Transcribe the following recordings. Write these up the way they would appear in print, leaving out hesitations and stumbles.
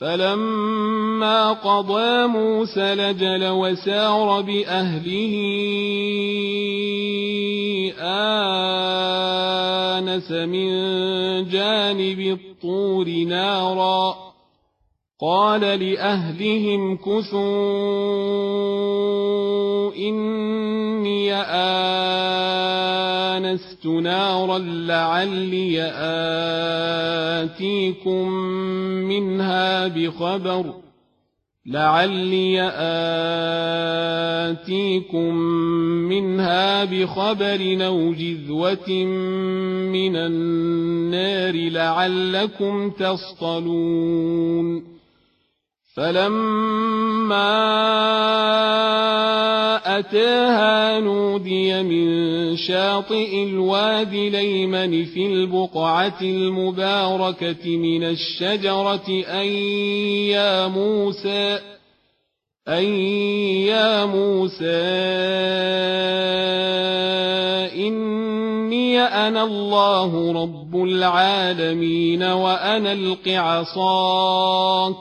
فلما قضى موسى الأجل وسار بأهله آنس من جانب الطور نارا قال لأهلهم كثوا إني آنست نارا لعلي آتيكم منها بخبر أو جذوة من النار لعلكم تصطلون فلما أتاها نودي من شاطئ الوادي الأيمن في البقعة المباركة من الشجرة أي يا موسى إني أنا الله رب العالمين وأنا ألق عصاك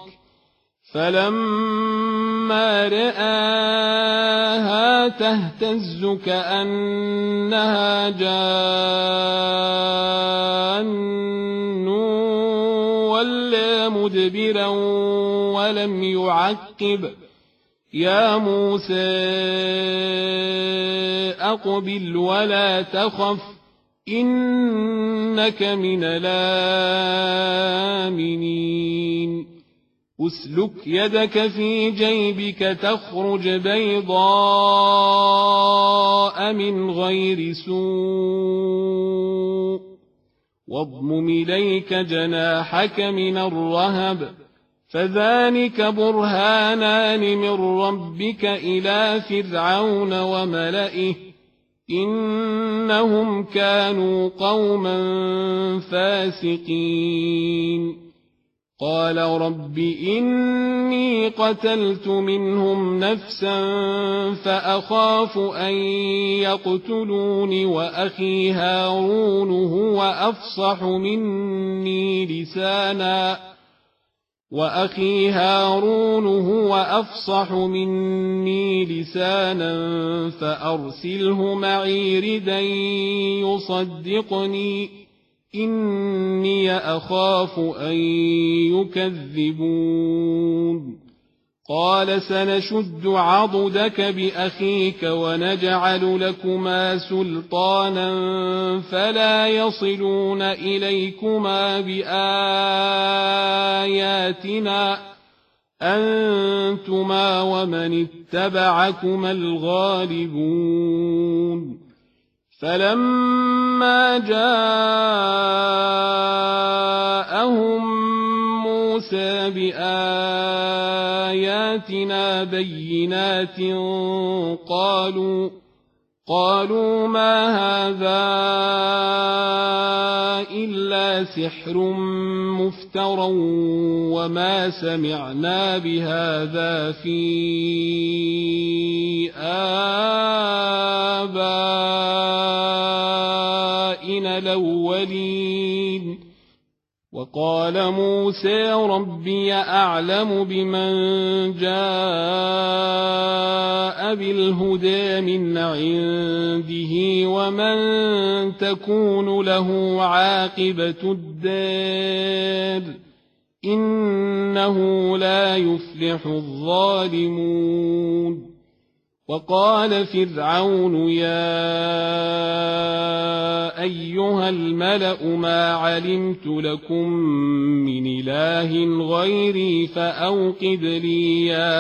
فلما رآها تهتز كأنها جان ولا مدبرا ولم يعقب يا موسى أقبل ولا تخف إنك من الآمنين أسلك يدك في جيبك تخرج بيضاء من غير سوء واضمم إليك جناحك من الرهب فذلك برهانان من ربك إلى فرعون وملئه إنهم كانوا قوما فاسقين قال رب إني قتلت منهم نفسا فأخاف أن يقتلون وأخي هارون هو أفصح مني لسانا فأرسله معي ردا يصدقني إني أخاف أن يكذبون قال سنشد عضدك بأخيك ونجعل لكما سلطانا فلا يصلون إليكما بآياتنا أنتما ومن اتبعكما الغالبون فلما جاءهم موسى بآياتنا بينات قالوا ما هذا إلا سحر مفترى وما سمعنا بهذا في آبائنا الأولين وقال موسى ربي أعلم بمن جاء بالهدى من عنده ومن تكون له عاقبة الدار إنه لا يفلح الظالمون وقال فرعون يا أيها الملأ ما علمت لكم من إله غيري فأوقد لي يا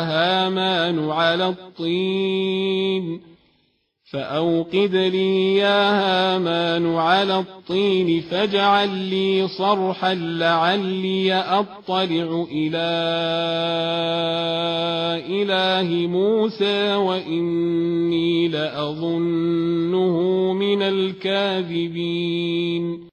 هامان على الطين فاجعل لي صرحا لعلي أطلع إلى إله موسى وإني لأظنه من الكاذبين